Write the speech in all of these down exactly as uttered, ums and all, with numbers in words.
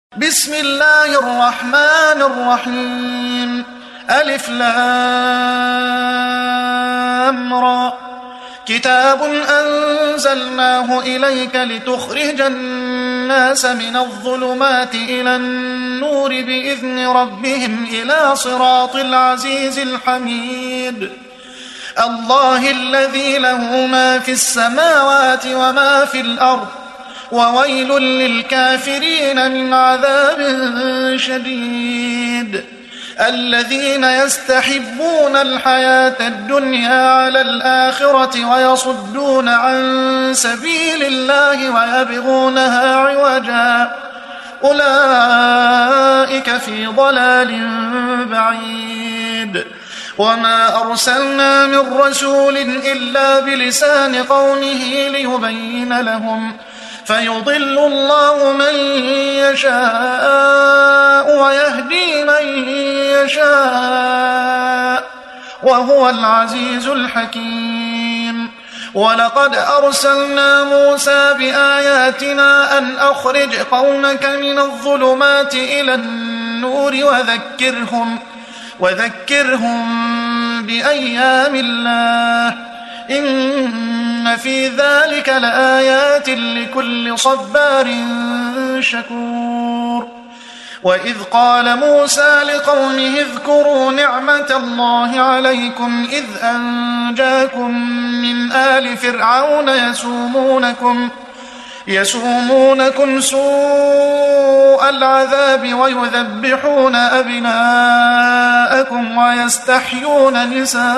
بسم الله الرحمن الرحيم. ألف لام را. كتاب أنزلناه إليك لتخرج الناس من الظلمات إلى النور بإذن ربهم إلى صراط العزيز الحميد. الله الذي له ما في السماوات وما في الأرض، وويل للكافرين من عذاب شديد. الذين يستحبون الحياة الدنيا على الآخرة ويصدون عن سبيل الله ويبغونها عوجا، أولئك في ضلال بعيد. وما أرسلنا من رسول إلا بلسان قومه ليبين لهم، فيضل الله من يشاء ويهدي من يشاء، وهو العزيز الحكيم. ولقد أرسلنا موسى بآياتنا أن أخرج قومك من الظلمات إلى النور وذكرهم وذكرهم بأيام الله، إن في ذلك لآيات لكل صبار شكور. وإذ قال موسى لقومه اذكروا نعمة الله عليكم إذ أنجاكم من آل فرعون يسومونكم يسومونكم سوء العذاب ويذبحون أبناءكم ويستحيون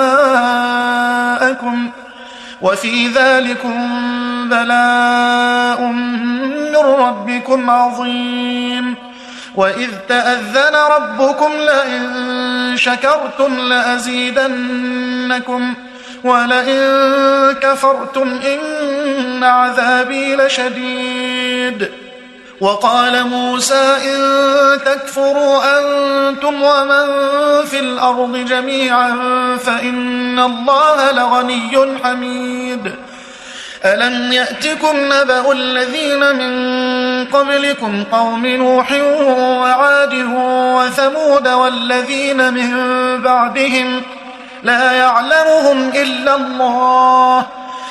نساءكم، وفي ذلكم بلاء من ربكم عظيم. وإذ تأذن ربكم لئن شكرتم لأزيدنكم ولئن كفرتم إن عذابي لشديد. وقال موسى إن تكفروا أنتم ومن في الأرض جميعا فإن الله لغني حميد. ألم يأتكم نبأ الذين من قبلكم قوم نوح وعاد وثمود والذين من بعدهم لا يعلمهم إلا الله،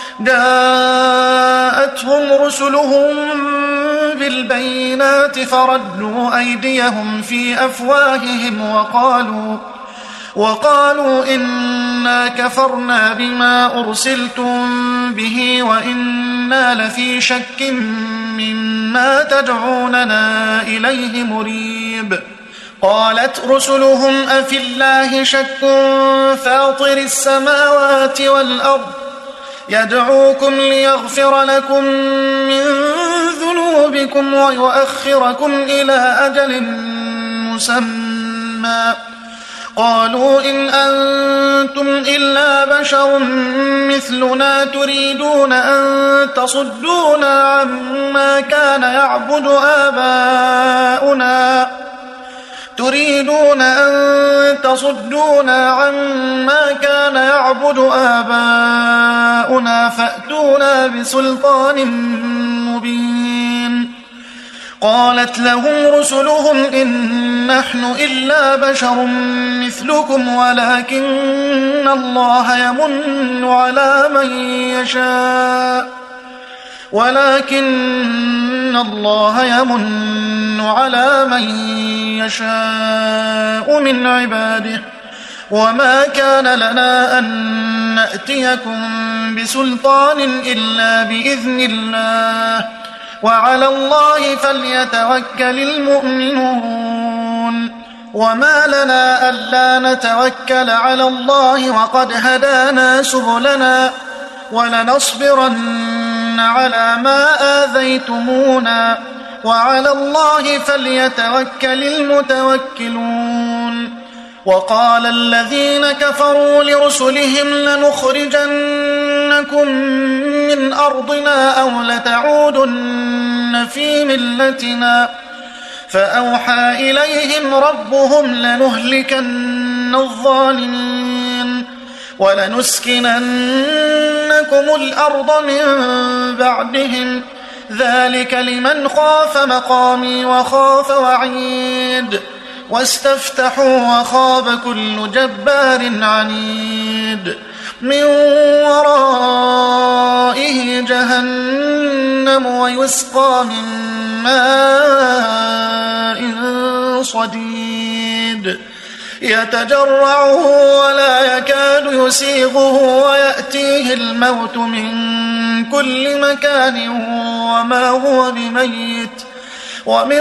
جاءتهم رسلهم بالبينات فردوا أيديهم في أفواههم وقالوا وقالوا إنا كفرنا بما أرسلتم به وإنا لفي شك مما تدعوننا إليه مريب. قالت رسلهم أفي الله شك فاطر السماوات والأرض يدعوكم ليغفر لكم من ذنوبكم ويؤخركم إلى أجل مسمى، قالوا إن أنتم إلا بشر مثلنا تريدون أن تصدونا عما كان يعبد آباؤنا تريدون أن تصدونا عما كان يعبد آباؤنا فأتونا بسلطان مبين. قالت لهم رسلهم إن نحن إلا بشر مثلكم ولكن الله يمن على من يشاء ولكن الله يمن على من يشاء من عباده، وما كان لنا أن نأتيكم بسلطان إلا بإذن الله، وعلى الله فليتوكل المؤمنون. وما لنا ألا نتوكل على الله وقد هدانا سبلنا ولنصبرن على ما آذيتمونا، وعلى الله فليتوكل المتوكلون. وقال الذين كفروا لرسلهم لنخرجنكم من أرضنا أو لتعودن في ملتنا، فأوحى إليهم ربهم لنهلكن الظالمين ولنسكننكم الأرض من بعدهم ذلك لمن خاف مقامي وخاف وعيد واستفتحوا وخاب كل جبار عنيد من ورائه جهنم ويسقى من ماء صديد يتجرعه ولا يكاد يسيغه ويأتيه الموت من كل مكان وما هو بميت ومن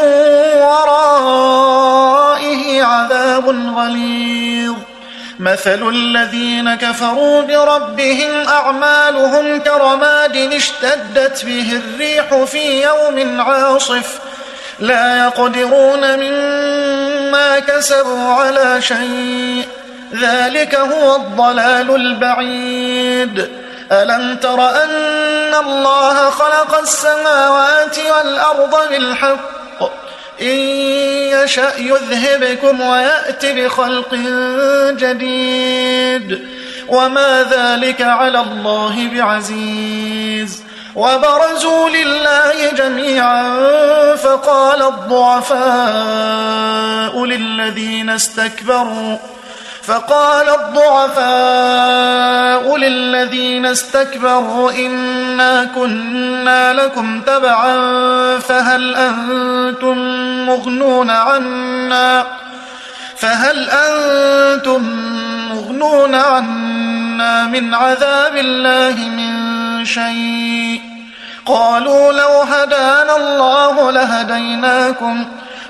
ورائه عذاب غليظ مثل الذين كفروا بربهم أعمالهم كرماد اشتدت به الريح في يوم عاصف لا يقدرون مما كسبوا على شيء ذلك هو الضلال البعيد ألم تر أن الله خلق السماوات والأرض بالحق إن يشأ يذهبكم ويأت بخلق جديد وما ذلك على الله بعزيز وبرزوا لله جميعا فقال الضعفاء للذين استكبروا فقال الضعفاء للذين استكبروا إنا كنا لكم تبعا فهل أنتم مغنون عنا فهل أنتم مغنون عنا من عذاب الله من شيء قالوا لو هدانا الله لهديناكم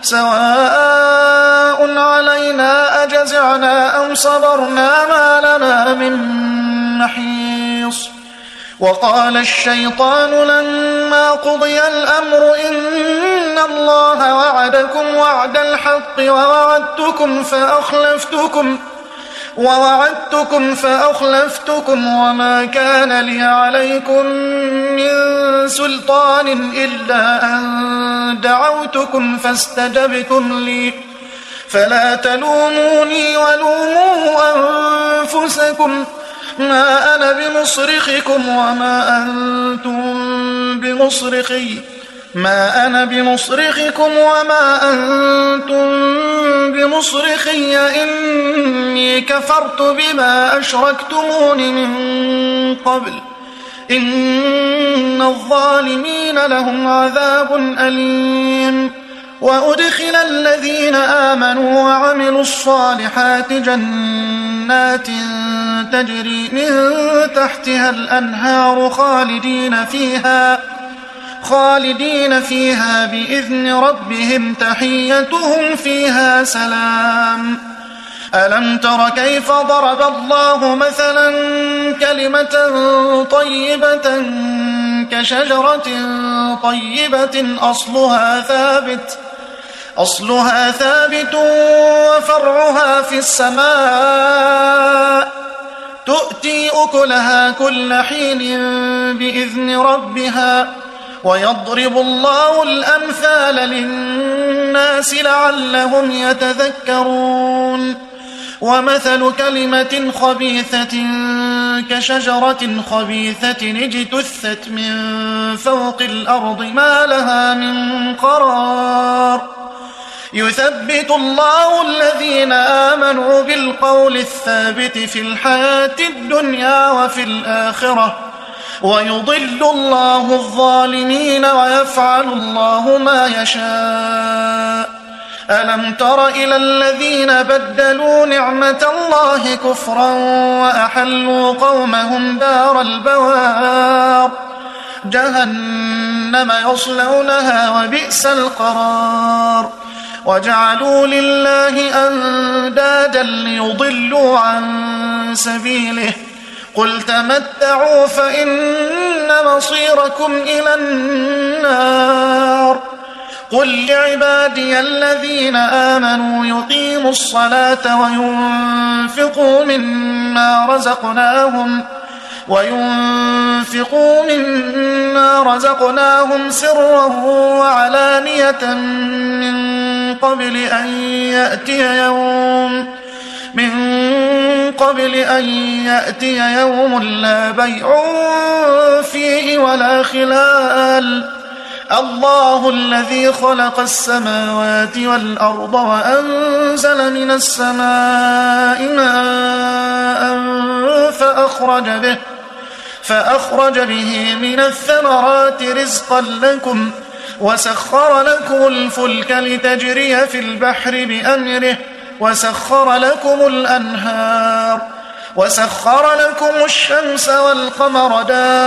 سواء علينا أجزعنا أم صبرنا ما لنا من محيص وقال الشيطان لما قضي الأمر إن الله وعدكم وعد الحق ووعدتكم فأخلفتكم ووعدتكم فأخلفتكم وما كان لي عليكم من سلطان إلا أن دعوتكم فاستجبتم لي فلا تلوموني ولوموا أنفسكم ما أنا بمصرخكم وما أنتم بمصرخي ما أنا بمصرخكم وما أنتم بمصرخي إني كفرت بما أشركتمون من قبل إن الظالمين لهم عذاب أليم وأدخل الذين آمنوا وعملوا الصالحات جنات تجري من تحتها الأنهار خالدين فيها خالدين فيها بإذن ربهم تحيتهم فيها سلام ألم تر كيف ضرب الله مثلا كلمة طيبة كشجرة طيبة أصلها ثابت أصلها ثابت وفرعها في السماء تؤتي أكلها كل حين بإذن ربها ويضرب الله الأمثال للناس لعلهم يتذكرون ومثل كلمة خبيثة كشجرة خبيثة اجتثت من فوق الأرض ما لها من قرار يثبت الله الذين آمنوا بالقول الثابت في الحياة الدنيا وفي الآخرة ويضل الله الظالمين ويفعل الله ما يشاء ألم تر إلى الذين بدلوا نعمة الله كفرا وأحلوا قومهم دار البوار جهنم يصلونها وبئس القرار وجعلوا لله أندادا ليضلوا عن سبيله قل تمتعوا فإن مصيركم إلى النار قل لعبادي الذين آمنوا يقيموا الصلاة وينفقوا مما رزقناهم وينفقوا مما رزقناهم سرا وعلانية من قبل أن يأتي يوم من قبل أن يأتي يوم لا بيع فيه ولا خلال الله الذي خلق السماوات والأرض وأنزل من السماء ماء فأخرج به, فأخرج به من الثمرات رزقا لكم وسخر لكم الفلك لتجري في البحر بأمره وسخر لكم الأنهار وسخر لكم الشمس والقمر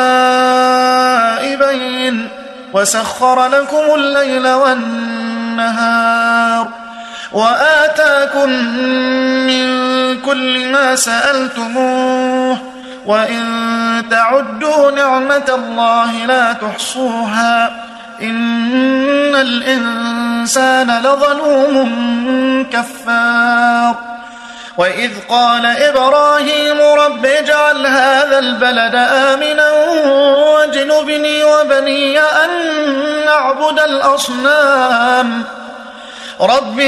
دائبين وسخر لكم الليل والنهار وآتاكم من كل ما سألتموه وإن تعدوا نعمة الله لا تحصوها إن الإنسان لظلوم كفار. وإذ قال إبراهيم رب اجعل هذا البلد آمنا واجنبني وبني أن نعبد الأصنام رب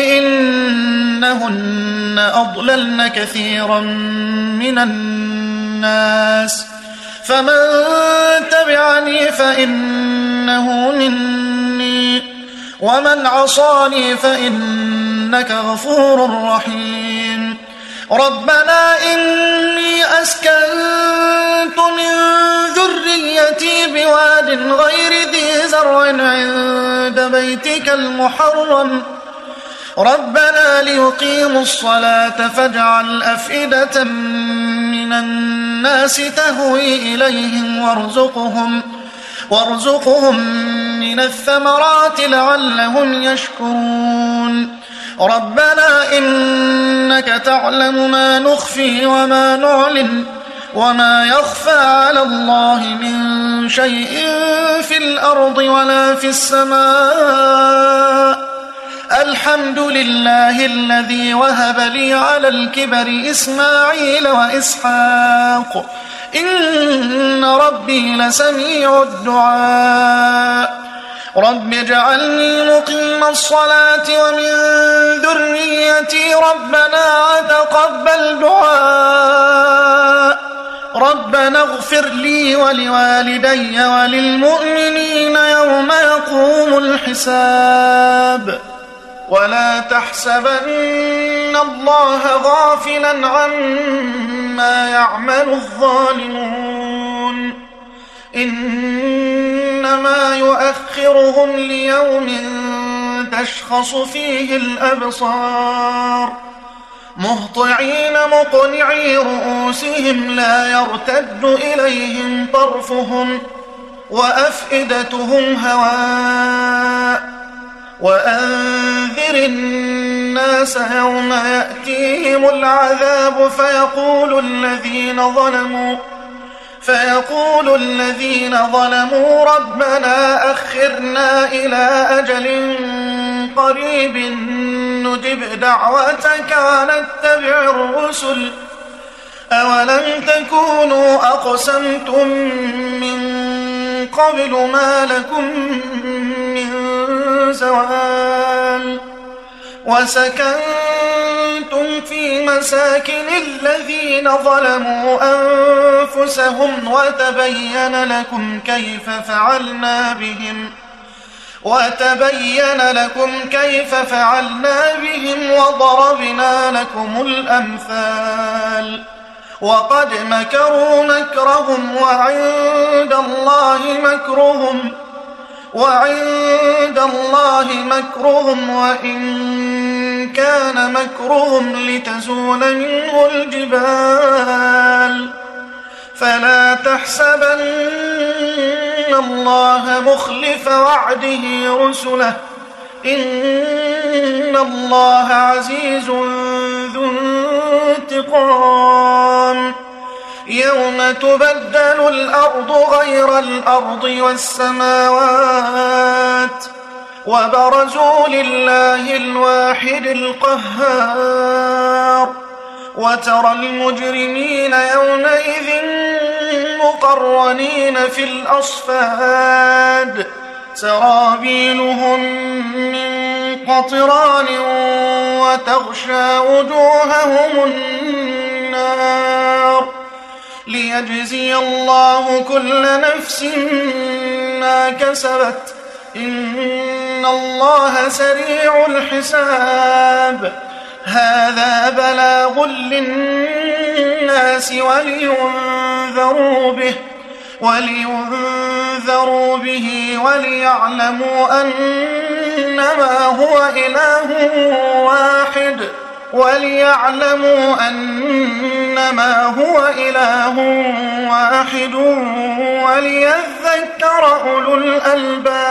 إنهن أضللن كثيرا من الناس فمن تبعني فإنه مني ومن عصاني فإنك غفور رحيم. ربنا إني أسكنت من ذريتي بواد غير ذي زرع عند بيتك المحرم ربنا ليقيموا الصلاة فاجعل أفئدة من الناس تهوي إليهم وارزقهم, وارزقهم من الثمرات لعلهم يشكرون. ربنا إنك تعلم ما نخفي وما نعلن وما يخفى على الله من شيء في الأرض ولا في السماء. الحمد لله الذي وهب لي على الكبر إسماعيل وإسحاق إن ربي لسميع الدعاء. رب اجعلني مقيم الصلاة ومن ذريتي ربنا تقبل دعاء. ربنا اغفر لي ولوالدي وللمؤمنين يوم يقوم الحساب. ولا تحسبن الله غافلا عما يعمل الظالمون إنما يؤخرهم ليوم تشخص فيه الأبصار مهطعين مقنعي رؤوسهم لا يرتد إليهم طرفهم وأفئدتهم هواء. وأنذر الناس يوم يأتيهم العذاب فيقول الذين ظلموا فيقول الذين ظلموا ربنا أخرنا إلى أجل قريب نجب دعوتك ونتبع الرسل أولم تكونوا أقسمتم من قبل ما لكم من زوال وسكنتم في مساكن الذين ظلموا أنفسهم وتبين لكم كيف فعلنا بهم وتبين لكم كيف فعلنا بهم وضربنا لكم الأمثال. وقد مكروا مكرهم وعند الله مكرهم وعند الله مكرهم وإن كان مكرهم لتزول منه الجبال. فلا تحسبن الله مخلف وعده رسله إن الله عزيز ذو انتقام. يوم تبدل الأرض غير الأرض والسماوات وبرزوا لله الواحد القهار. وترى المجرمين يومئذ مقرنين في الأصفاد سرابيلهم من قطران وتغشى وجوههم النار ليجزي الله كل نفس ما كسبت إن الله سريع الحساب. هذا بلاغ للناس ولينذروا به ولينذروا به وليعلموا أنما هو إله واحد وليعلموا أنما هو إله واحد وليذكر أولو الألباب.